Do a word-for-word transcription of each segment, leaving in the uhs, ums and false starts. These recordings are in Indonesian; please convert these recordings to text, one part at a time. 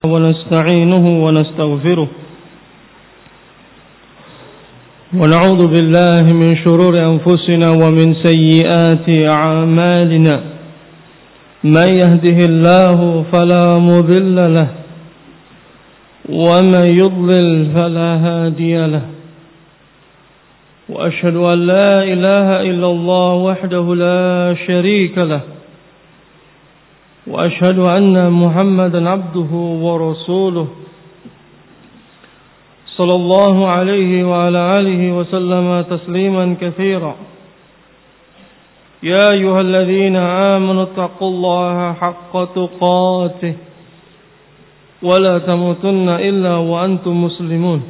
ونستعينه ونستغفره ونعوذ بالله من شرور أنفسنا ومن سيئات أعمالنا من يهده الله فلا مضل له ومن يضلل فلا هادي له وأشهد أن لا إله إلا الله وحده لا شريك له وأشهد أن محمدا عبده ورسوله صلى الله عليه وعلى آله وسلم تسليما كثيرا يا أيها الذين آمنوا اتقوا الله حق تقاته ولا تموتن إلا وأنتم مسلمون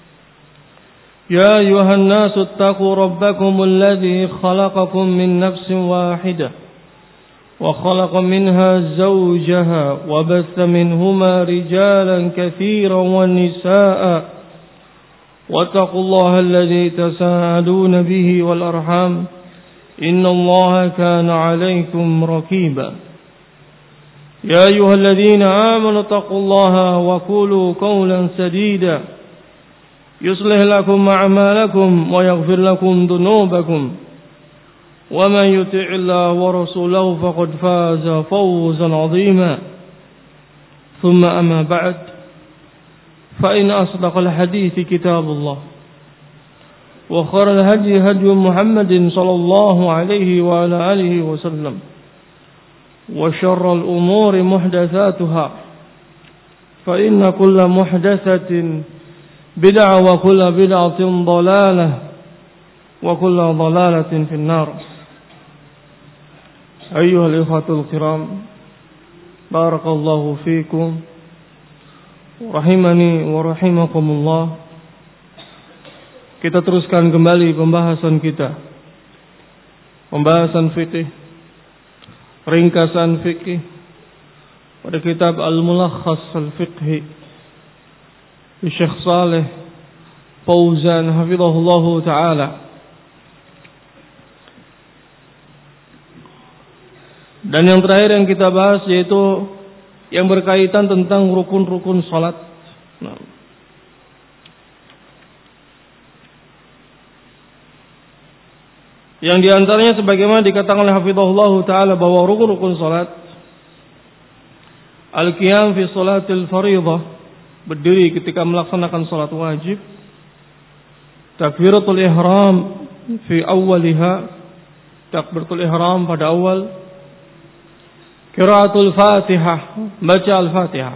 يا أيها الناس اتقوا ربكم الذي خلقكم من نفس واحدة وخلق منها زوجها وبث منهما رجالا كثيرا ونساء واتقوا الله الذي تساءلون به والأرحام إن الله كان عليكم رقيبا يا أيها الذين آمنوا اتقوا الله وقولوا قولا سديدا يصلح لكم أعمالكم ويغفر لكم ذنوبكم ومن يطع الله ورسوله فقد فاز فوزا عظيما ثم أما بعد فإن أصدق الحديث كتاب الله وخير الهدي هدي محمد صلى الله عليه وعلى آله وسلم وشر الأمور محدثاتها فإن كل محدثة بدعة وكل بدعة ضلالة وكل ضلالة في النار. أيها الإخوة الكرام بارك الله فيكم rahimani wa rahimakumullah. Kita teruskan kembali pembahasan kita, pembahasan fikih, ringkasan fikih pada kitab Al-Mulakhas Al-Fiqhi Syekh Saleh Fauzan hafizahullahu taala. Dan yang terakhir yang kita bahas yaitu yang berkaitan tentang rukun-rukun salat. Nah. Yang diantaranya sebagaimana dikatakan oleh hafizahullah taala bahwa rukun-rukun salat al-qiyam fi salatil fardhah, berdiri ketika melaksanakan salat wajib, takbiratul ihram fi awwaliha, takbiratul ihram pada awal, qiraatul Fatihah, baca Al-Fatihah.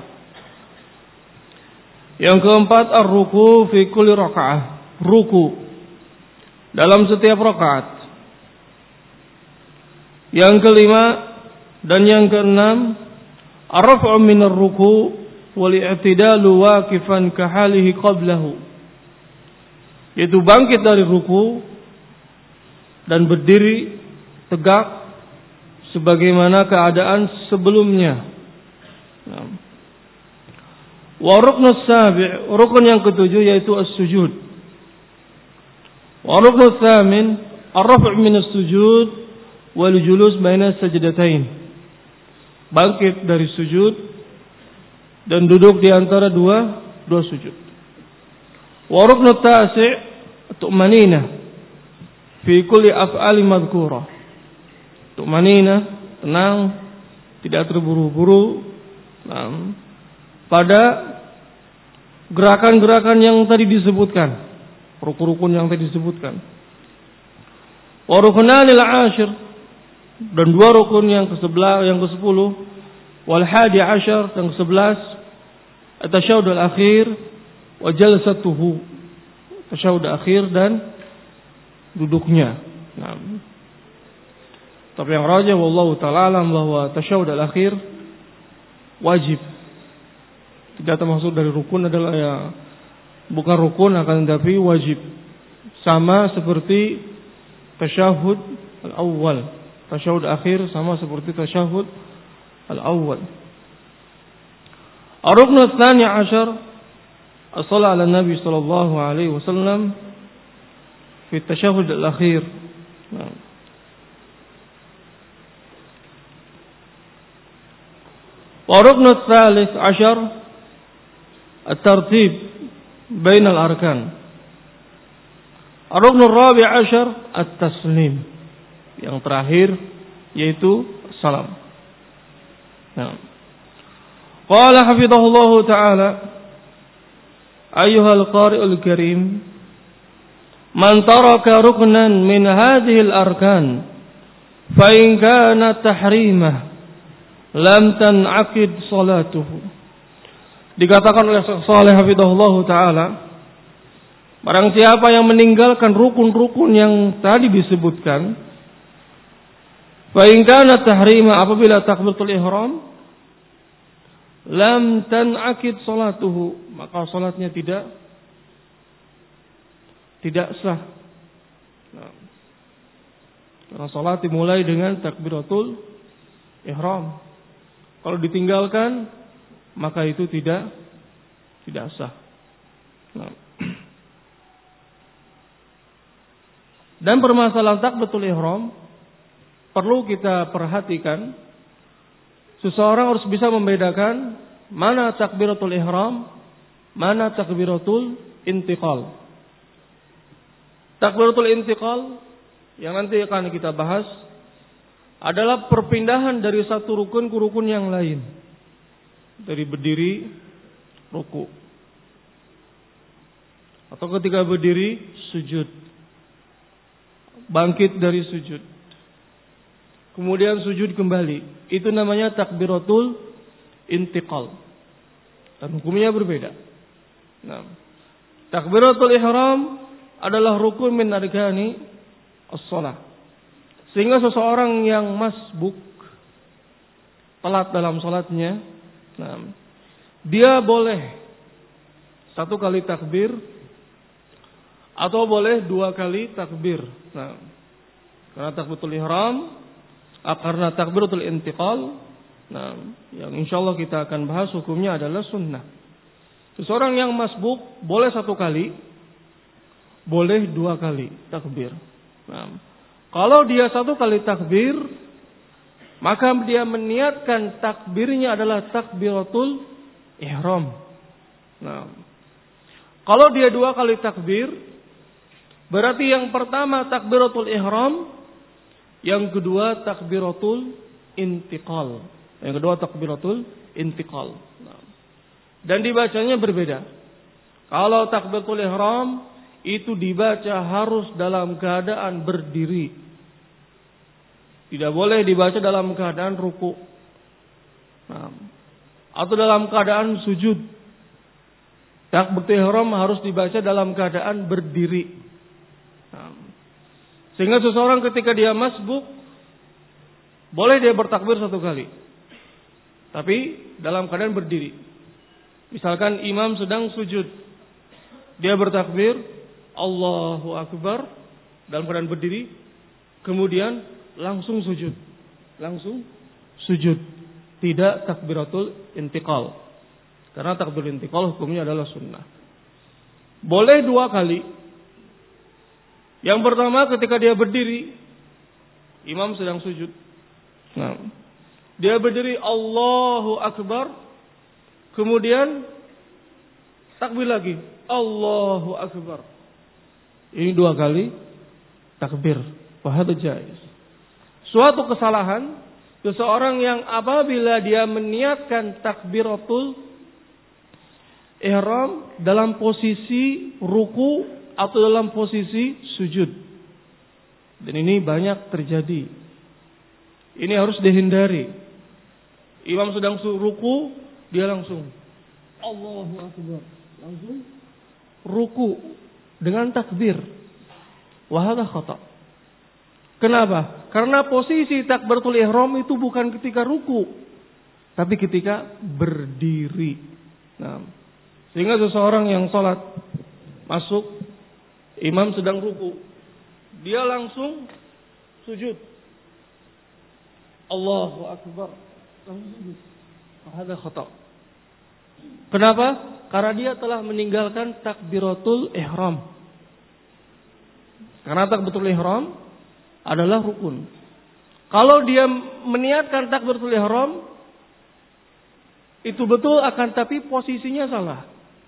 Yang keempat ar-ruku fi kulli rakaah, ruku dalam setiap rakaat. Yang kelima dan yang keenam ar-raf'u min ar-ruku wal i'tidalu waqifan ka halihi qablahu, yaitu bangkit dari ruku dan berdiri tegak sebagaimana keadaan sebelumnya. Wa ruknus sabi', rukun yang ketujuh yaitu as-sujud. Wa ruknus tsamin ar-raf' min as-sujud wal julus baina sajdatain, bangkit dari sujud dan duduk di antara dua dua sujud. Wa ruknut tasi' tu'manina fi kulli af'ali madhkurah, tu'manina, tenang, tidak terburu-buru nah, pada gerakan-gerakan yang tadi disebutkan, rukun-rukun yang tadi disebutkan. Wa rukunanil ashir, dan dua rukun yang ke-sebelas, yang ke-sepuluh, wal hadi ashar, yang ke-sebelas, at-tasyahud al-akhir wa jalsatuhu, tasyahud akhir dan duduknya. Nah, tapi yang rajih wallahu ta'ala alam bahwa tasyahud al-akhir wajib, tidak termasuk dari rukun, adalah ya bukan rukun akan tetapi wajib, sama seperti tasyahud al-awwal. Tasyahud akhir sama seperti tasyahud al-awwal. Ar-rukn ats-tsani 'ashar as-shalah 'ala Nabi sallallahu alaihi wasallam fi tasyahud al-akhir. Wa rukn ats-tsalits 'ashar at-tartib bainal arkan. Ar-ruknur rabi' asyar at-taslim. Yang terakhir yaitu salam. Nah. Qala hafizahullahu ta'ala, ayyuhal qari'ul karim, man taraka ruknan min hadhihi al-arkan fa in kana tahrimah lam tan'aqid salatuhu. Dikatakan oleh Syekh Shalih hafizahullahu ta'ala, barang siapa yang meninggalkan rukun-rukun yang tadi disebutkan, fa in kana tahrima, apabila takbiratul ihram, lam tan'aqid salatuhu, maka salatnya tidak tidak sah. Nah, karena salat dimulai dengan takbiratul ihram. Kalau ditinggalkan, maka itu tidak tidak sah. Nah. Dan permasalahan takbiratul ihram perlu kita perhatikan. Seseorang harus bisa membedakan mana takbiratul ihram, mana takbiratul intiqal. Takbiratul intiqal yang nanti akan kita bahas adalah perpindahan dari satu rukun ke rukun yang lain. Dari berdiri, ruku. Atau ketika berdiri, sujud. Bangkit dari sujud. Kemudian sujud kembali. Itu namanya takbiratul intiqal. Dan hukumnya berbeda. Nah, takbiratul ihram adalah rukun min arkani as-shalah. Sehingga seseorang yang masbuk, telat dalam salatnya, nah, dia boleh satu kali takbir atau boleh dua kali takbir. Nah, karena takbiratul ihram, karena takbiratul intiqal, nah, yang insyaallah kita akan bahas hukumnya adalah sunnah. Seseorang yang masbuk boleh satu kali, boleh dua kali takbir. Nah, kalau dia satu kali takbir, maka dia meniatkan takbirnya adalah takbiratul ihram. Nah, kalau dia dua kali takbir, berarti yang pertama takbiratul ihram, yang kedua takbiratul intiqal. Yang kedua takbiratul intiqal. Nah, dan dibacanya berbeda. Kalau takbiratul ihram itu dibaca harus dalam keadaan berdiri. Tidak boleh dibaca dalam keadaan ruku. Nah, atau dalam keadaan sujud. Takbiratul ihram harus dibaca dalam keadaan berdiri. Nah, sehingga seseorang ketika dia masbuk, boleh dia bertakbir satu kali, tapi dalam keadaan berdiri. Misalkan imam sedang sujud, dia bertakbir Allahu Akbar dalam keadaan berdiri, kemudian langsung sujud, langsung sujud, tidak takbiratul intiqal. Karena takbiratul intiqal hukumnya adalah sunnah. Boleh dua kali. Yang pertama ketika dia berdiri, imam sedang sujud. Nah, dia berdiri Allahu Akbar, kemudian takbir lagi Allahu Akbar. Ini dua kali takbir. Wahada jaiz. Suatu kesalahan seseorang yang apabila dia meniatkan takbiratul ihram dalam posisi ruku atau dalam posisi sujud. Dan ini banyak terjadi. Ini harus dihindari. Imam sedang ruku, dia langsung Allahu Akbar, langsung ruku dengan takbir. Wahada khata. Kenapa? Karena posisi takbiratul ihram itu bukan ketika ruku, tapi ketika berdiri. Nah, sehingga seseorang yang sholat masuk, imam sedang ruku, dia langsung sujud. Allahu Akbar. Wahada khata. Kenapa? Karena dia telah meninggalkan takbiratul ihram. Karena takbiratul ihram adalah rukun. Kalau dia meniatkan takbiratul ihram, itu betul, akan tapi posisinya salah.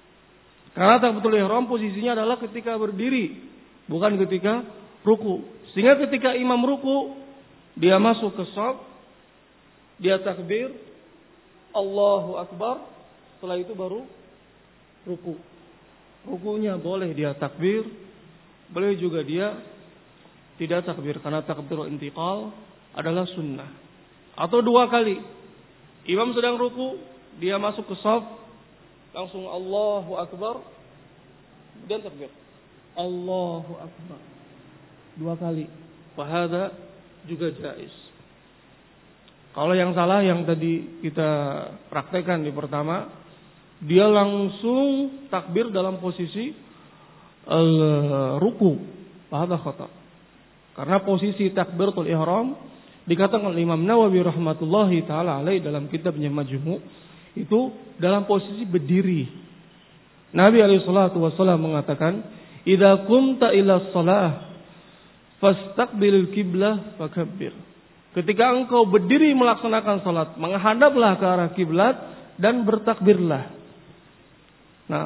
Karena takbiratul ihram posisinya adalah ketika berdiri, bukan ketika ruku. Sehingga ketika imam ruku, dia masuk ke shaf, dia takbir, Allahu Akbar, setelah itu baru ruku. Rukunya boleh dia takbir, boleh juga dia tidak takbir, karena takbirul intiqal adalah sunnah. Atau dua kali, imam sedang ruku, dia masuk ke shaf, langsung Allahu Akbar, dan takbir, Allahu Akbar, dua kali. Fahada juga jaiz. Kalau yang salah yang tadi kita praktekkan di pertama, dia langsung takbir dalam posisi uh, ruku. Fahada khata. Karena posisi takbiratul ihram dikatakan oleh Imam Nawawi rahmatullahi taala alaih dalam kitabnya Majmu' itu dalam posisi berdiri. Nabi alaihi salatu wasallam mengatakan, "Idza qumta ila shalah fastaqbilil qiblah fakabbir." Ketika engkau berdiri melaksanakan salat, menghadaplah ke arah kiblat dan bertakbirlah. Nah,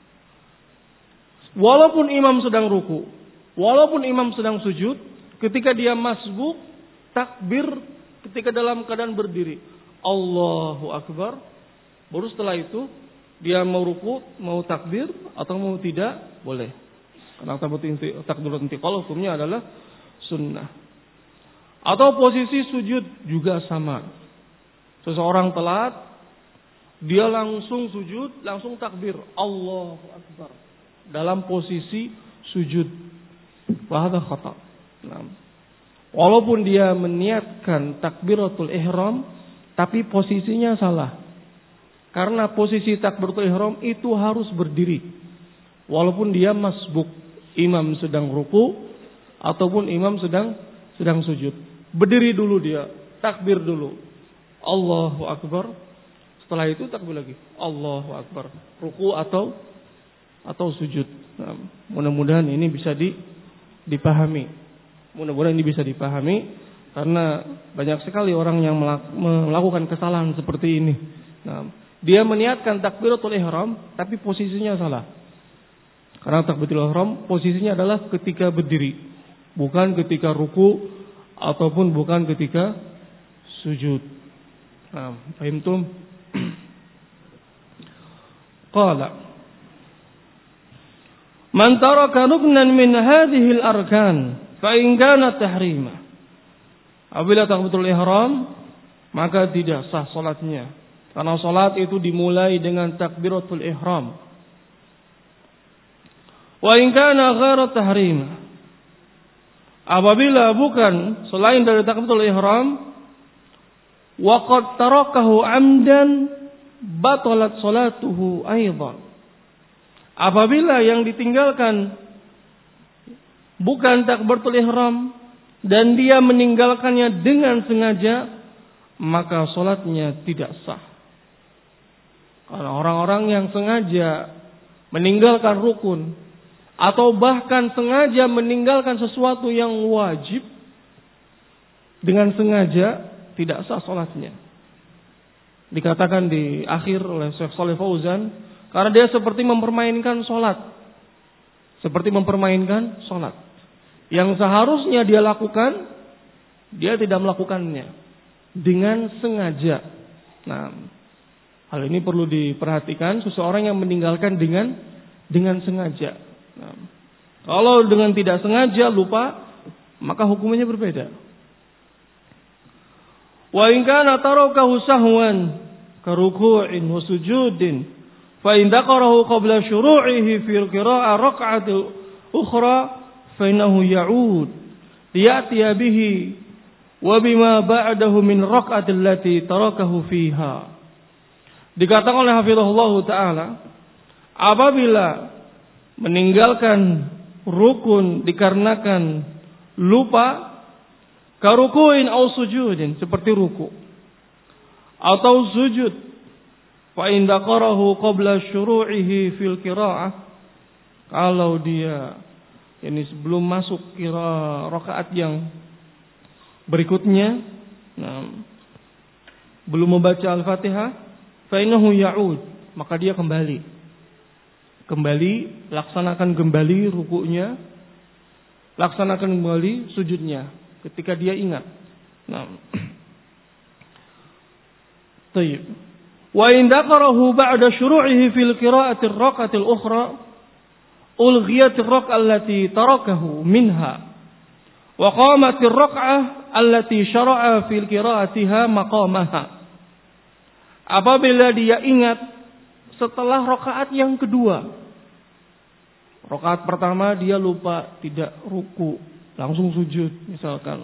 walaupun imam sedang ruku, walaupun imam sedang sujud, ketika dia masbuk, takbir ketika dalam keadaan berdiri, Allahu Akbar. Baru setelah itu dia mau ruku, mau takbir atau mau tidak, boleh. Karena takbiratul intiqal hukumnya adalah sunnah. Atau posisi sujud juga sama. Seseorang telat, dia langsung sujud, langsung takbir, Allahu Akbar, dalam posisi sujud. Wahada khata. Nah, walaupun dia meniatkan takbiratul ihram, tapi posisinya salah. Karena posisi takbiratul ihram itu harus berdiri. Walaupun dia masbuk, imam sedang ruku ataupun imam sedang sedang sujud. Berdiri dulu dia, takbir dulu, Allahu Akbar. Setelah itu takbir lagi, Allahu Akbar, ruku atau atau sujud. Nah, mudah-mudahan ini bisa di, dipahami. Mudah-mudahan ini bisa dipahami karena banyak sekali orang yang melakukan kesalahan seperti ini. Nah, dia meniatkan takbiratul ihram tapi posisinya salah. Karena takbiratul ihram posisinya adalah ketika berdiri, bukan ketika ruku ataupun bukan ketika sujud. Nah, fahimtum? Qala man taraka ruknan min hadhihi al-arkan fa in kana tahrima. Apabila takbiratul ihram maka tidak sah salatnya. Karena salat itu dimulai dengan takbiratul ihram. Wa in kana ghairu tahrima. Apabila bukan selain dari takbiratul ihram, wa qad tarakahu amdan batalat salatuhu aidan. Apabila yang ditinggalkan bukan takbiratul ihram dan dia meninggalkannya dengan sengaja, maka salatnya tidak sah. Karena orang-orang yang sengaja meninggalkan rukun atau bahkan sengaja meninggalkan sesuatu yang wajib dengan sengaja, tidak sah salatnya. Dikatakan di akhir oleh Syekh Shalih Fauzan, karena dia seperti mempermainkan salat. Seperti mempermainkan salat. Yang seharusnya dia lakukan, dia tidak melakukannya dengan sengaja. Nah, hal ini perlu diperhatikan, seseorang yang meninggalkan dengan dengan sengaja. Nah, kalau dengan tidak sengaja lupa, maka hukumnya berbeda. Wa in kana tarakahu sahwan ka ruku'in wa sujudin fa in dzakarahu qabla syuru'ihi fil qira'ah rak'ati ukhra fa innahu ya'ud liya'tiya bihi wa bima ba'dahu min rak'ati allati tarakahu fiha. Dikatakan oleh hafizahullah taala, apabila meninggalkan rukun dikarenakan lupa, karukuin au sujudin, seperti ruku atau sujud, fa in dzakarahu qabla syuru'ihi fil qira'ah, kalau dia ini sebelum masuk kira rakaat yang berikutnya, nah, belum membaca Al-Fatihah, fa innahu ya'ud, maka dia kembali kembali, laksanakan kembali rukunya, laksanakan kembali sujudnya ketika dia ingat. Nah, tayyib. Wa in dzakarahu ba'da syuru'ihi fil qira'ati ar-rak'ati al-ukhra ulghiyat ar-rak'ah allati tarakahu minha wa qamat ar-rak'ah allati syara'a fil qira'atiha maqamaha. Apabila dia ingat setelah rakaat yang kedua, rakaat pertama dia lupa tidak ruku, langsung sujud misalkan,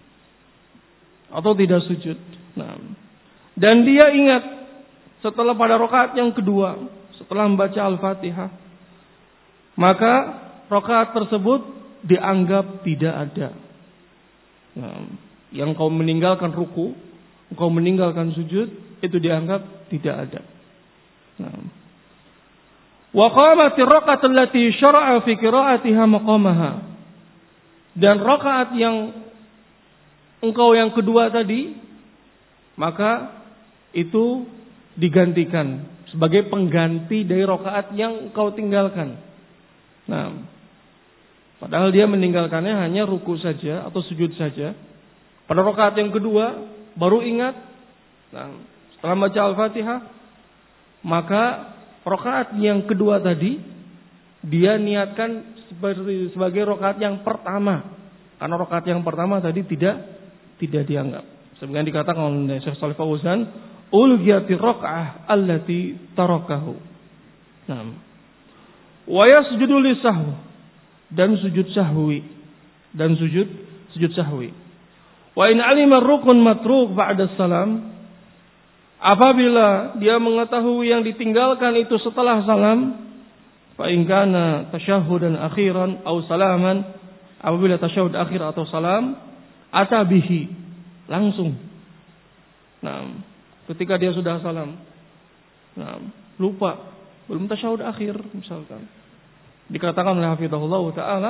atau tidak sujud. Nah, dan dia ingat setelah pada rakaat yang kedua, setelah membaca Al-Fatihah, maka rakaat tersebut dianggap tidak ada. Nah, yang kau meninggalkan ruku, kau meninggalkan sujud, itu dianggap tidak ada. Nah, wa qamat ar-rak'ah allati syara'a fi qira'atiha maqamaha. Dan rakaat yang engkau yang kedua tadi, maka itu digantikan sebagai pengganti dari rakaat yang engkau tinggalkan. Nah, padahal dia meninggalkannya hanya ruku saja atau sujud saja. Pada rakaat yang kedua baru ingat. Nah, setelah baca Al-Fatihah, maka rakaat yang kedua tadi dia niatkan sebagai, sebagai rakaat yang pertama, karena rakaat yang pertama tadi tidak tidak dianggap. Sebagaimana dikatakan oleh Syekh Shalih Fauzan, ulghiyati rak'ah allati tarakahu. Nah, wa yasjudu lisahwi, dan sujud sahwi, dan sujud sujud sahwi. Wa in alima rukun matruk ba'da salam, apabila dia mengetahui yang ditinggalkan itu setelah salam, fa in kana tasyahhudan akhiran aw salaman, apabila tasyahud akhir atau salam, atabihi, langsung. Nah, ketika dia sudah salam, nah, lupa, belum tasyahud akhir misalkan, dikatakan oleh hafizahullah taala,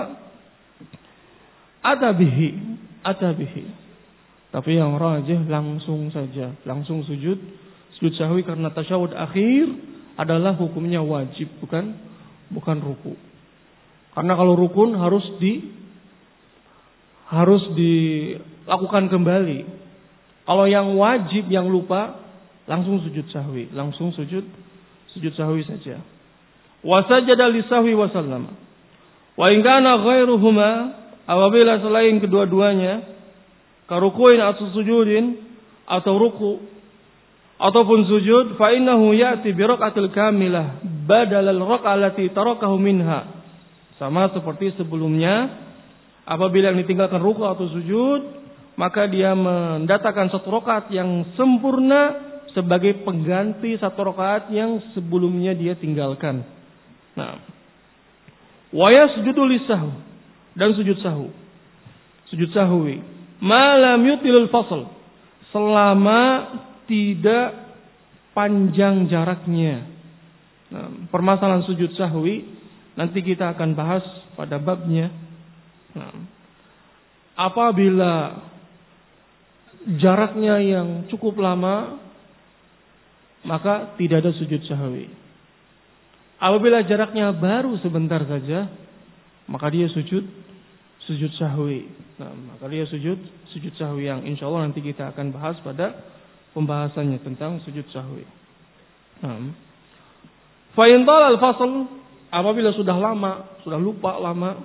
atabihi, atabihi. Tapi yang rajih langsung saja, langsung sujud, sujud sahwi, karena tasyahud akhir adalah hukumnya wajib, bukan bukan ruku. Karena kalau rukun harus di harus dilakukan kembali. Kalau yang wajib, yang lupa, langsung sujud sahwi, langsung sujud sujud sahwi saja. Wa sajada li sahwi wa sallama. Wa in kana ghairuhuma, apabila selain kedua-duanya, karukuin atau sujudin, atau ruku ataupun sujud, fa innahu ya'ti bi rak'atil kamilah badal al-rak'ah allati tarakahu minha. Sama seperti sebelumnya, apabila yang ditinggalkan ruku atau sujud, maka dia mendatangkan satu rakaat yang sempurna sebagai pengganti satu rakaat yang sebelumnya dia tinggalkan. Nah, wa yasjudu lisahwi, dan sujud sahwi. Sujud sahwi malam yutilul fasl, selama tidak panjang jaraknya. Nah, permasalahan sujud sahwi nanti kita akan bahas pada babnya. Nah, apabila jaraknya yang cukup lama, maka tidak ada sujud sahwi. Apabila jaraknya baru sebentar saja, maka dia sujud sujud sahwi. Nah, maka dia sujud sujud sahwi yang insya Allah nanti kita akan bahas pada pembahasannya tentang sujud sahwi. Nah, fa in talal fasl, apabila sudah lama, sudah lupa lama,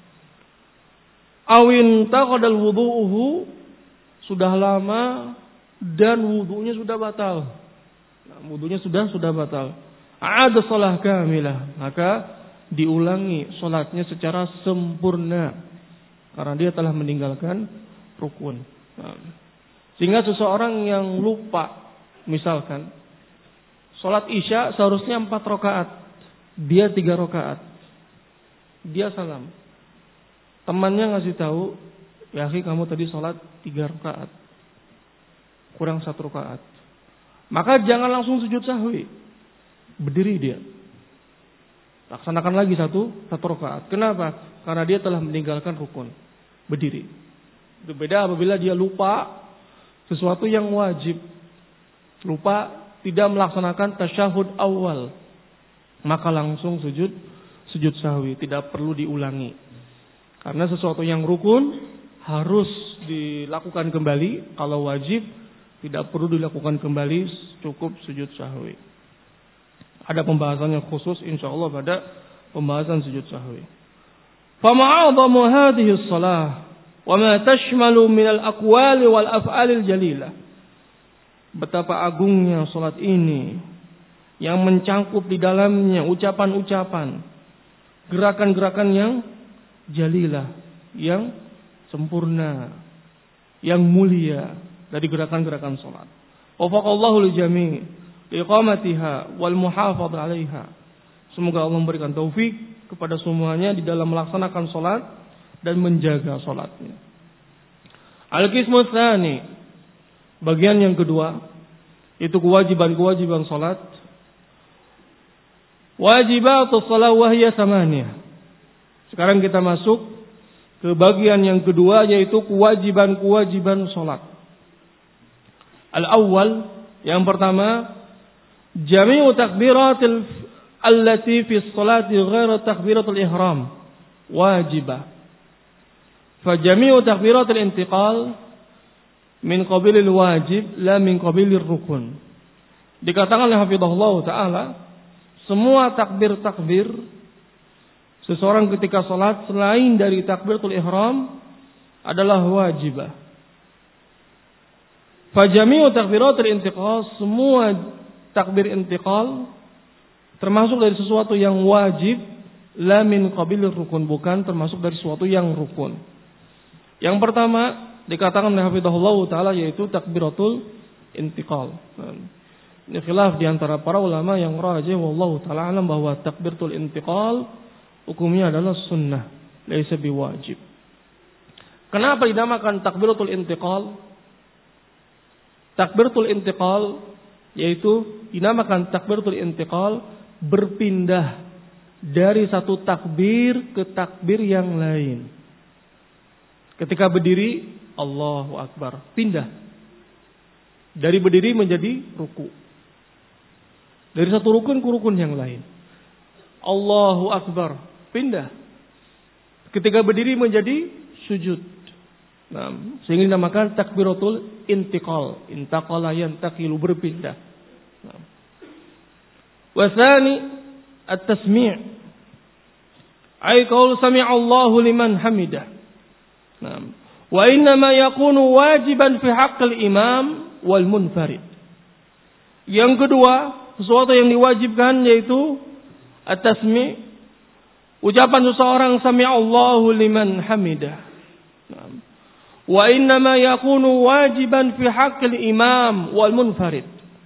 awin taqadal wudu'uhu, sudah lama dan wudunya sudah batal. Nah, wudunya sudah sudah batal. Ada shalah kamilah, maka diulangi salatnya secara sempurna, karena dia telah meninggalkan rukun. Nah, sehingga seseorang yang lupa, misalkan salat Isya seharusnya empat rakaat, dia tiga rakaat, dia salam, temannya ngasih tahu, ya akhi kamu tadi salat tiga rakaat, kurang satu rakaat, maka jangan langsung sujud sahwi, berdiri dia, laksanakan lagi satu satu rakaat. Kenapa? Karena dia telah meninggalkan rukun, berdiri. Itu beda apabila dia lupa sesuatu yang wajib, lupa tidak melaksanakan tasyahud awal. maka langsung sujud sujud sahwi, tidak perlu diulangi. Karena sesuatu yang rukun harus dilakukan kembali, kalau wajib tidak perlu dilakukan kembali, cukup sujud sahwi. Ada pembahasannya khusus insyaallah pada pembahasan sujud sahwi. Fama'adhamu hadhihi shalah wa ma tashmalu min al-aqwali wal af'alil jalilah. Betapa agungnya salat ini yang mencangkup di dalamnya ucapan-ucapan, gerakan-gerakan yang jalilah, yang sempurna, yang mulia dari gerakan-gerakan salat. Wafaqallahu lijami' liqamatiha wal muhafadh 'alaiha. Semoga Allah memberikan taufik kepada semuanya di dalam melaksanakan salat dan menjaga salatnya. Al-qismu tsani, bagian yang kedua, itu kewajiban-kewajiban salat. Wajibatus shalah wa hiya thamaniyah. Sekarang kita masuk ke bagian yang kedua, yaitu kewajiban-kewajiban salat. Al-awwal, yang pertama, jami'u takbiratil allati fi sholati ghairu takbiratul ihram wajibah. Fa jami'u takbiratil intiqal min qabilil wajib la min qabilir rukun. Dikatakan oleh hafizahullah taala, semua takbir-takbir seseorang ketika salat selain dari takbiratul ihram adalah wajibah. Fa jami'u takbiratil intiqal, semua takbir intiqal termasuk dari sesuatu yang wajib, la min qabilir rukun, bukan termasuk dari sesuatu yang rukun. Yang pertama dikatakan oleh hafizahullah taala yaitu takbiratul intiqal. Ini khilaf di antara para ulama, yang rajih wallahu taala alam bahwa takbiratul intiqal hukumnya adalah sunnah, laisa biwajib. Kenapa dinamakan takbiratul intiqal? Takbiratul intiqal yaitu dinamakan takbiratul intiqal, berpindah dari satu takbir ke takbir yang lain. Ketika berdiri, Allahu Akbar, pindah dari berdiri menjadi ruku. Dari satu rukun ke rukun yang lain. Allahu Akbar, pindah. Ketika berdiri menjadi sujud. Nah, sehingga dinamakan takbiratul intiqal. Intaqala yantaqilu, berpindah. Nah. Wasani at-tasmi'. Ay qaul sami'a Allahu liman hamidah. Nah. Wa innama yakunu wajiban fi haqqil imam wal munfarid. Yang kedua, sesuatu yang diwajibkan yaitu at-tasmi', ucapan seseorang sami'a Allahu liman hamidah. Nah. Wa innama yakunu wajiban fi haqqil imam wal munfarid.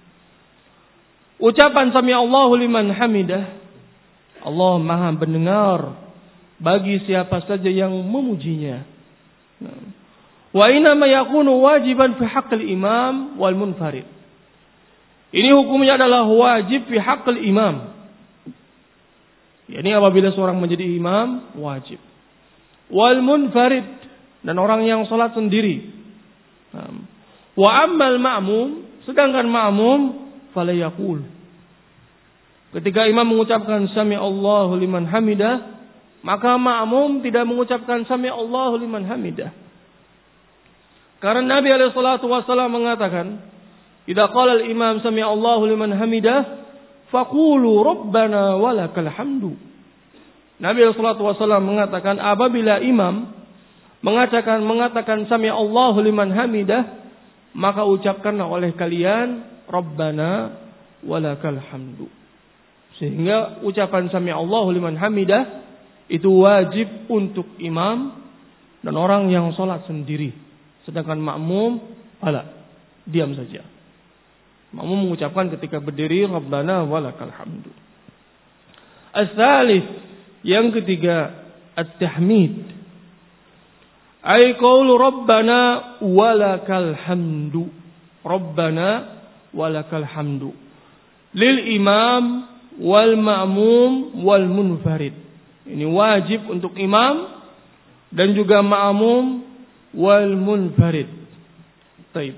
Ucapan sami'a Allahu liman hamidah, Allah Maha mendengar bagi siapa saja yang memujinya. Wa innama yakunu wajiban fi haqqil imam wal munfarid. Ini hukumnya adalah wajib fi haqqil imam. Yani apabila seorang menjadi imam, wajib. Wal munfarid, dan orang yang salat sendiri. Wa ammal ma'mum, sedangkan ma'mum fala yaqul. Ketika imam mengucapkan sami Allahu liman hamidah, maka ma'mum tidak mengucapkan sami Allahu liman hamidah. Karena Nabi alaihi salatu wasallam mengatakan, "Idza qala al-imam sami Allahu liman hamidah, faqulu rabbana walakal hamdu." Nabi alaihi salatu wasallam mengatakan, apabila imam mengatakan mengatakan sami Allahu liman hamidah, maka ucapkanlah oleh kalian rabbana walakal hamdu. Sehingga ucapan sami Allahu liman hamidah itu wajib untuk imam dan orang yang salat sendiri. Sedangkan makmum, ala, diam saja. Makmum mengucapkan ketika berdiri, Rabbana walakal hamdu. As-salif, yang ketiga, at-tahmid. Ay qaulu Rabbana walakal hamdu. Rabbana walakal hamdu. Lil imam wal ma'mum wal munfarid. Ini wajib untuk imam dan juga ma'mum wal munfarid. Taib.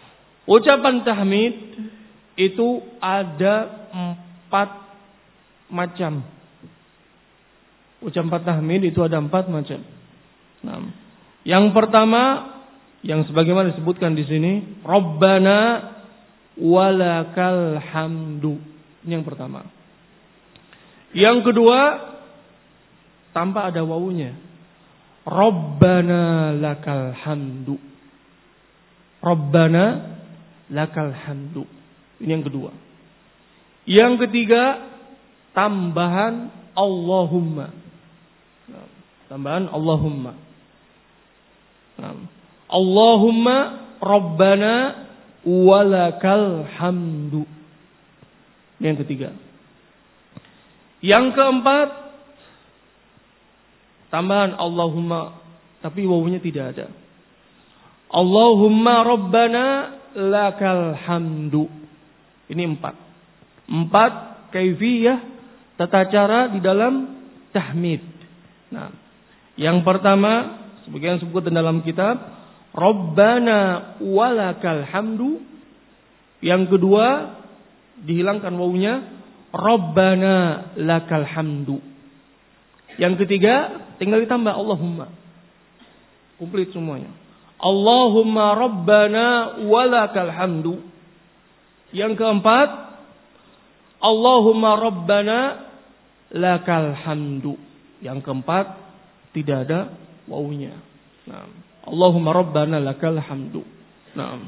Ucapan tahmid itu ada empat macam. Ucapan tahmid itu ada empat macam. Nah, yang pertama yang sebagaimana disebutkan di sini, Rabbana walakal hamdu. Ini yang pertama. Yang kedua, tanpa ada wawunya. Rabbana lakal hamdu. Rabbana lakal hamdu. Ini yang kedua. Yang ketiga, tambahan Allahumma. Tambahan Allahumma. Allahumma Rabbana walakal hamdu. Yang ketiga. Yang keempat, tambahan Allahumma, tapi wawunya tidak ada. Allahumma Rabbana lakal hamdu. Ini empat. Empat kaifiyah, tata cara di dalam tahmid. Nah, yang pertama, sebagian disebutkan dalam kitab, Rabbana walakal hamdu. Yang kedua, dihilangkan wawunya, Rabbana lakal hamdu. Yang ketiga, tinggal ditambah Allahumma. Komplit semuanya. Allahumma Rabbana walakal hamdu. Yang keempat, Allahumma Rabbana lakal hamdu. Yang keempat, tidak ada wawunya. Nah, Allahumma Rabbana lakal hamdu. Nah,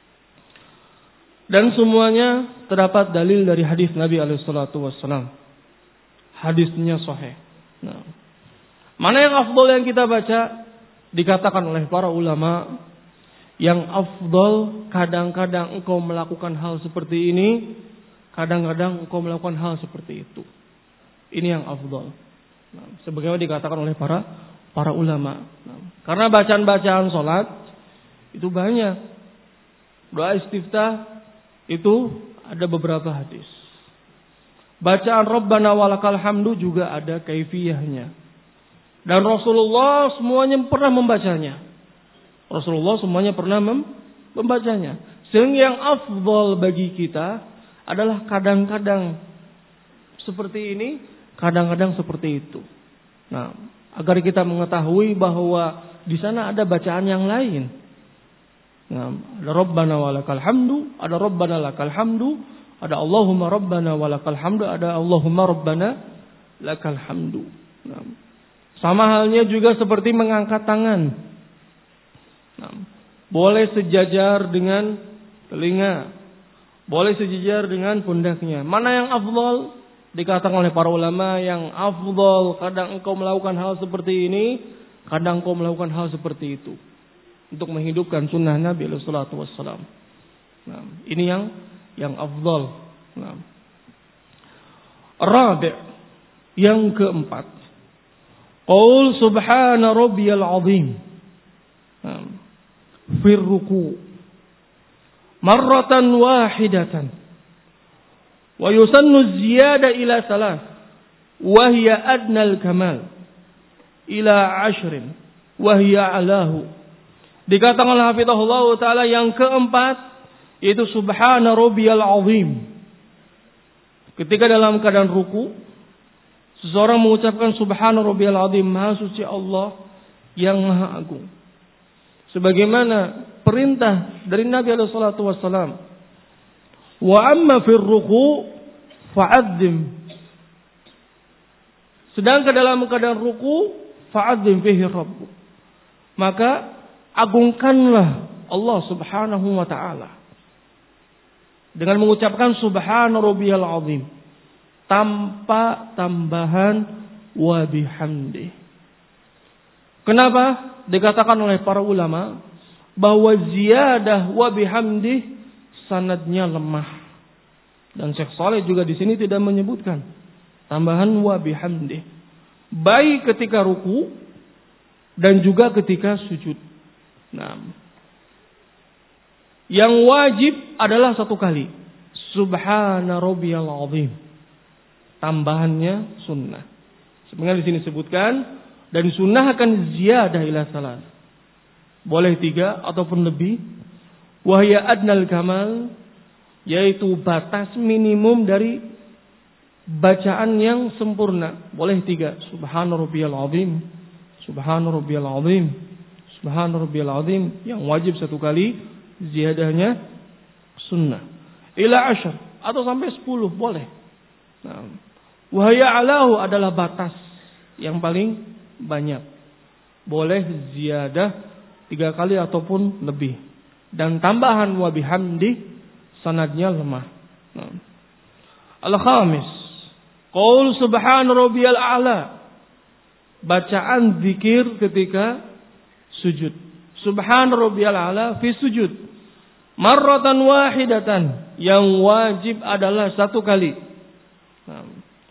dan semuanya terdapat dalil dari hadis Nabi alaihi salatu wassalam. Hadisnya sahih. Nah, mana yang afdal yang kita baca? Dikatakan oleh para ulama, yang afdal kadang-kadang engkau melakukan hal seperti ini, kadang-kadang engkau melakukan hal seperti itu. Ini yang afdal. Nah, sebagaimana dikatakan oleh para para ulama. Nah, karena bacaan-bacaan salat itu banyak. Doa istiftah itu ada beberapa hadis. Bacaan Rabbana walakal hamdu juga ada kaifiyahnya. Dan Rasulullah semuanya pernah membacanya. Rasulullah semuanya pernah mem- membacanya. Sehingga yang afdal bagi kita adalah kadang-kadang seperti ini, kadang-kadang seperti itu. Nah, agar kita mengetahui bahwa di sana ada bacaan yang lain. Nah, ada Rabbana walakal hamdu, ada Rabbana lakal hamdu, ada Allahumma Rabbana walakal hamdu, ada Allahumma Rabbana lakal hamdu. Nah, sama halnya juga seperti mengangkat tangan. Nah, boleh sejajar dengan telinga, boleh sejajar dengan pundaknya. Mana yang afdal? Dikatakan oleh para ulama, yang afdal kadang engkau melakukan hal seperti ini, kadang engkau melakukan hal seperti itu, untuk menghidupkan sunnah Nabi alaihi salatu wassalam. Nah, ini yang yang afdal. Nah, Rabi', yang keempat, qaul subhana rabbiyal azim. Nah, fi ruku' marratan wahidatan. Wa yusannu ziyada ila salas. Wa hiya adnal kamal. Ila ashrin. Wa hiya alahu. Dikatakan oleh hafizahullah ta'ala yang keempat, yaitu subhana rabbiyal azim. Ketika dalam keadaan ruku, seseorang mengucapkan subhana rabbiyal azim, maha suci Allah yang maha agung. Sebagaimana perintah dari Nabi alaihi salatu wassalam. Wa amma fir ruku fa'adzim. Sedangkan dalam keadaan ruku, fa'adzim fihi rabbuk. Maka agungkanlah Allah subhanahu wa ta'ala dengan mengucapkan subhana rabbiyal azim tanpa tambahan wa bihamdih. Kenapa? Dikatakan oleh para ulama bahwa ziyadah wa bihamdih sanadnya lemah. Dan Syekh Saleh juga di sini tidak menyebutkan tambahan wa bihamdih, baik ketika ruku dan juga ketika sujud. Nah, yang wajib adalah satu kali, subhana rabbiyal azim. Tambahannya sunnah. Sebenarnya di sini disebutkan, dan sunnah akan ziyadah ila salat. Boleh tiga ataupun lebih. Wahya adnal kamal, yaitu batas minimum dari bacaan yang sempurna. Boleh tiga. Subhana rabbiyal azim, Subhana rabbiyal azim, Subhana rabbiyal azim. Yang wajib satu kali, ziyadahnya sunnah. Ila asyar, atau sampai sepuluh boleh. Nah, wahya alahu adalah batas yang paling banyak. Boleh ziyadah tiga kali ataupun lebih. Dan tambahan wa bihamdi sanadnya lemah. Nah. Al-khamis, qaul subhan rabbiyal a'la. Bacaan zikir ketika sujud. Subhan rabbiyal a'la fi sujud. Marratan wahidatan, yang wajib adalah satu kali. Nah.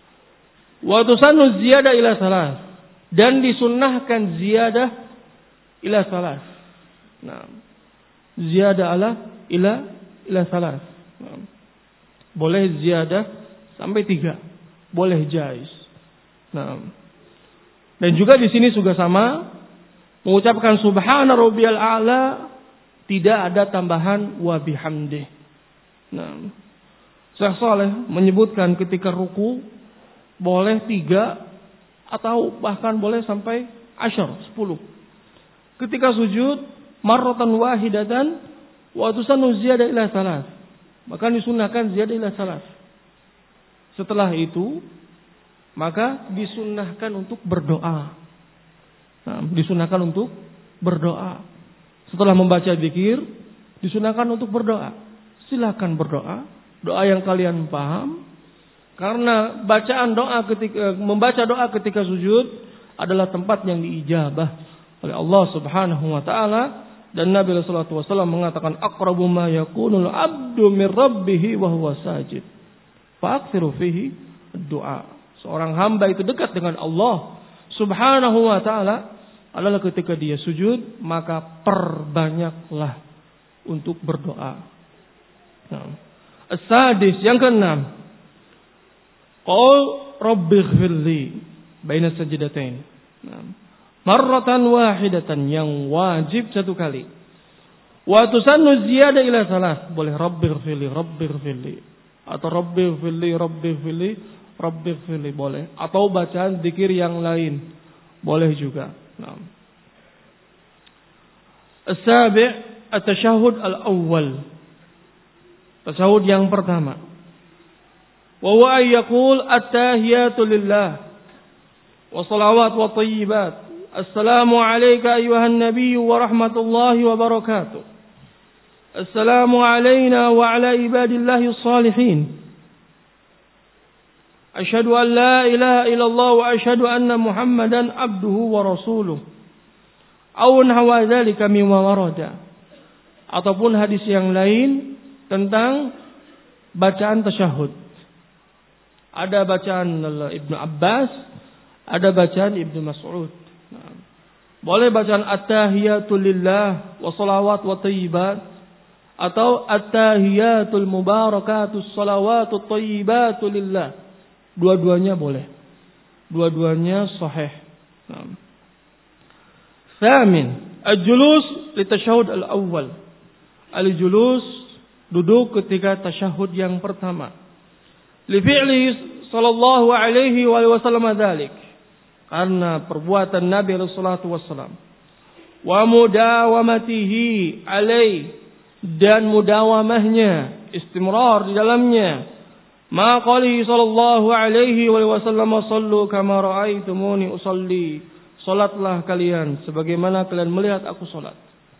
Wa tusannu ziyadah ila salas, dan disunnahkan ziyadah ila salas. Nah. Ziyadah ala ila ila salas. Nah. Boleh ziyadah sampai tiga, boleh jaiz. Nah. Dan juga di sini juga sama, mengucapkan subhana rabbiyal a'la tidak ada tambahan wa bihamdih. Nah, Syekh Saleh menyebutkan ketika ruku boleh tiga atau bahkan boleh sampai asyar, sepuluh. Ketika sujud marratan wahidatan wa tusannu ziyadah ila salas. Maka disunnahkan ziyadah ila salas. Setelah itu maka disunnahkan untuk berdoa. Nah, disunnahkan untuk berdoa. Setelah membaca zikir, disunnahkan untuk berdoa. Silakan berdoa, doa yang kalian paham. Karena bacaan doa ketika membaca doa ketika sujud adalah tempat yang diijabah oleh Allah Subhanahu wa taala, dan Nabi sallallahu alaihi wasallam mengatakan aqrabu ma yakunul 'abdu min rabbih wa huwa sajid. Fa'akthiru fihi doa. Seorang hamba itu dekat dengan Allah Subhanahu wa taala adalah ketika dia sujud, maka perbanyaklah untuk berdoa. Nah, as-sadis, yang keenam, qul rabbighfirli baina sajdatain. Nah, marratan wahidatan, yang wajib satu kali. Wa tusannu ziyadah ila salas, boleh rabbighfirli, rabbighfirli, atau rabbighfirli, rabbighfirli, rabbighfirli boleh, atau bacaan zikir yang lain boleh juga. Nah. As-sabi' at-tashahhud al-awwal. Tashahhud yang pertama. Wa huwa ay yaqul at-tahiyatu lillah wa salawat wa thayyibat. Assalamu alayka ayyuhan nabiy wa rahmatullahi wa barakatuh. Assalamu alayna wa ala ibadillahi as-salihin. Asyhadu an la ilaha illallah wa asyhadu anna Muhammadan abduhu wa rasuluh. Aw nahwa dzalika mimma warada. Ataupun hadis yang lain tentang bacaan tasyahud. Ada bacaan Ibnu Abbas, ada bacaan Ibnu Mas'ud. Nah, boleh bacaan at-tahiyatu lillah wa salawat wa thayyibat, atau at-tahiyatul mubarakatus salawatut thayyibatu lillah. Dua-duanya boleh. Dua-duanya sahih. Nah. Tsamin, al-julus li tasyahud al-awwal. Al-julus, duduk ketika tasyahud yang pertama. Li fi'li sallallahu alaihi wa sallam dzalik. Karena perbuatan Nabi sallallahu alaihi wasallam. Wa mudawamatihi alaihi, dan mudawamahnya, istimrar di dalamnya. Ma qali sallallahu alaihi wa sallam sallu kama ra'aitumuni usalli. Salatlah kalian sebagaimana kalian melihat aku salat.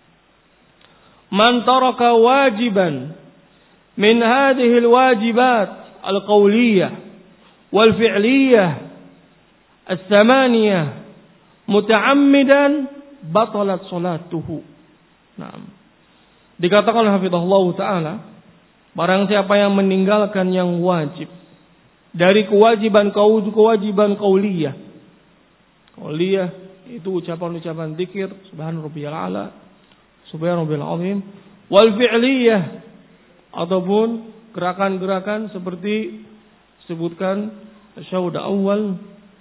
Man taraka wajiban min hadhihi alwajibat alqawliyah wal fi'liyah as-samaniyah muta'ammidan batalat salatuhu. Naam. Dikatakan hafizahullah taala, barang siapa yang meninggalkan yang wajib dari kewajiban kau kewajiban qauliyah. Qauliyah itu ucapan-ucapan zikir subhan rabbiyal a'la, subhan rabbiyal azim, wal fi'liyah, ataupun gerakan-gerakan seperti sebutkan tasyahud awal.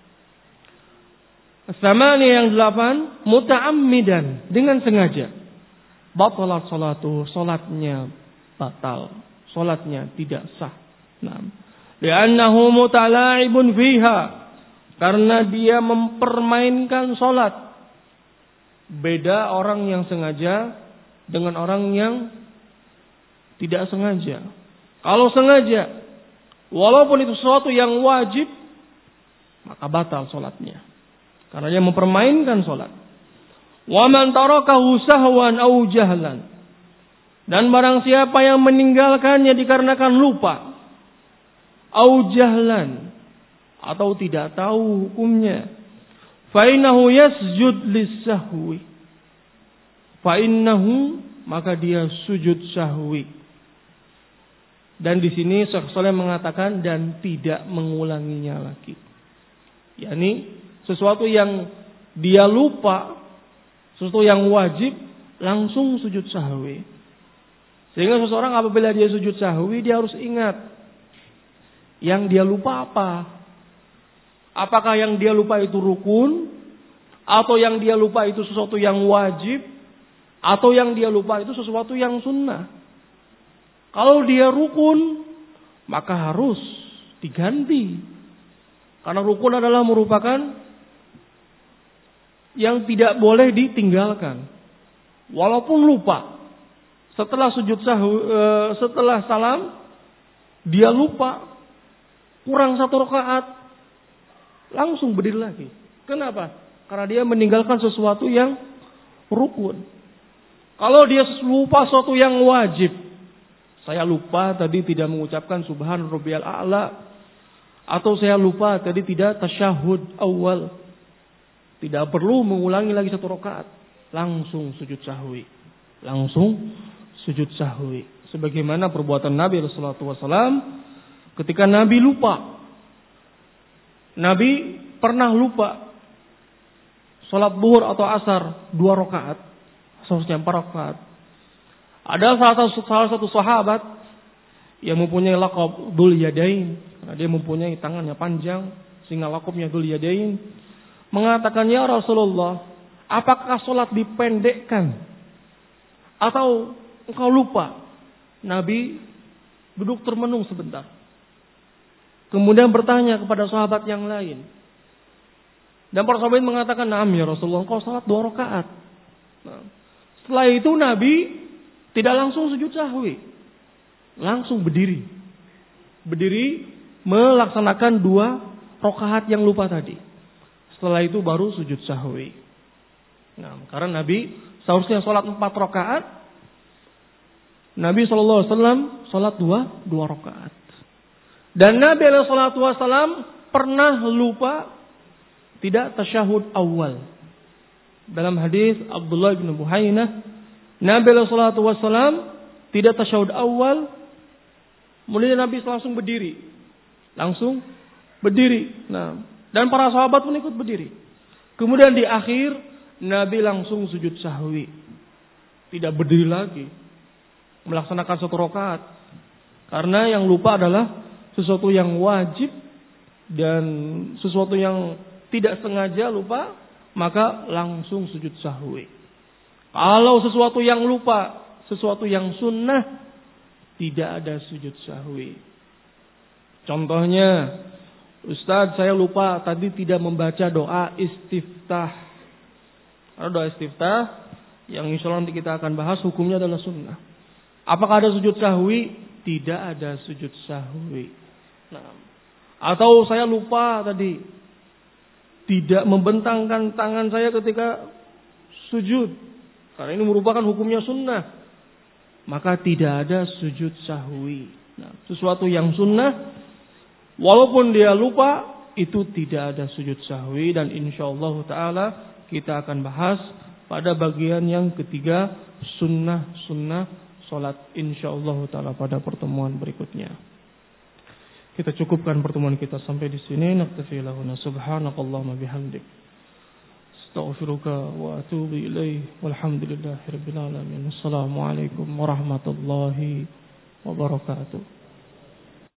As-samani yang delapan, muta'ammidan, dengan sengaja. Batalat salatu, salatnya batal. Salatnya tidak sah. Nah, li'annahu mutala'ibun fiha, karena dia mempermainkan salat. Beda orang yang sengaja dengan orang yang tidak sengaja. Kalau sengaja, walaupun itu sesuatu yang wajib, maka batal salatnya, karena dia mempermainkan salat. Wa man tarakahu sahwan aw jahlan, dan barang siapa yang meninggalkannya dikarenakan lupa, au jahlan, atau tidak tahu hukumnya, fa innahu yasjud lis-sahwi, fa innahu, maka dia sujud sahwi. Dan di sini Syekh Shalih mengatakan dan tidak mengulanginya lagi. yakni sesuatu yang dia lupa, sesuatu yang wajib, langsung sujud sahwi. Sehingga seseorang apabila dia sujud sahwi, dia harus ingat yang dia lupa apa. Apakah yang dia lupa itu rukun, atau yang dia lupa itu sesuatu yang wajib, atau yang dia lupa itu sesuatu yang sunnah. Kalau dia rukun, maka harus diganti. Karena rukun adalah merupakan yang tidak boleh ditinggalkan. Walaupun lupa. Setelah sujud sahwi, setelah salam, dia lupa kurang satu rakaat, langsung berdiri lagi. Kenapa? Karena dia meninggalkan sesuatu yang rukun. Kalau dia lupa sesuatu yang wajib, saya lupa tadi tidak mengucapkan subhan rabbiyal a'la, atau saya lupa tadi tidak tasyahud awal, tidak perlu mengulangi lagi satu rakaat, langsung sujud sahwi, langsung sujud sahwi. Sebagaimana perbuatan Nabi sallallahu alaihi wasallam ketika Nabi lupa. Nabi pernah lupa salat zuhur atau asar dua rakaat, seharusnya empat rakaat. Ada salah satu, salah satu sahabat yang mempunyai laqab Dzul Yadain, karena dia mempunyai tangannya panjang sehingga laqabnya Dzul Yadain, mengatakan, "Ya Rasulullah, apakah salat dipendekkan atau engkau lupa?" Nabi duduk termenung sebentar. Kemudian bertanya kepada sahabat yang lain. Dan para sahabat mengatakan, "Naam ya Rasulullah, engkau salat dua rakaat." Nah, setelah itu Nabi tidak langsung sujud sahwi, langsung berdiri. Berdiri melaksanakan dua rakaat yang lupa tadi. Setelah itu baru sujud sahwi. Nah, karena Nabi seharusnya salat empat rakaat, Nabi shallallahu alaihi wasallam salat dua dua rakaat. Dan Nabi shallallahu alaihi wasallam pernah lupa tidak tasyahud awal. Dalam hadis Abdullah bin Buhainah, Nabi shallallahu alaihi wasallam tidak tasyahud awal, kemudian Nabi langsung berdiri, langsung berdiri. Nah, dan para sahabat pun ikut berdiri. Kemudian di akhir Nabi langsung sujud sahwi, tidak berdiri lagi, melaksanakan satu rakaat. Karena yang lupa adalah sesuatu yang wajib dan sesuatu yang tidak sengaja lupa, maka langsung sujud sahwi. Kalau sesuatu yang lupa, sesuatu yang sunnah, tidak ada sujud sahwi. Contohnya, Ustaz, saya lupa tadi tidak membaca doa istiftah. Ada doa istiftah yang insya Allah nanti kita akan bahas, hukumnya adalah sunnah. Apakah ada sujud sahwi? Tidak ada sujud sahwi. Nah, atau saya lupa tadi tidak membentangkan tangan saya ketika sujud, karena ini merupakan hukumnya sunnah, maka tidak ada sujud sahwi. Nah, sesuatu yang sunnah, walaupun dia lupa, itu tidak ada sujud sahwi. Dan insyaallah ta'ala kita akan bahas pada bagian yang ketiga, sunnah-sunnah salat, insyaallah ta'ala pada pertemuan berikutnya. Kita cukupkan pertemuan kita sampai di sini. Naktafi lahuna subhanakallahumma bihamdik, astaghfiruka wa atubu ilaih. Walhamdulillahirabbil alamin. Assalamualaikum warahmatullahi wabarakatuh.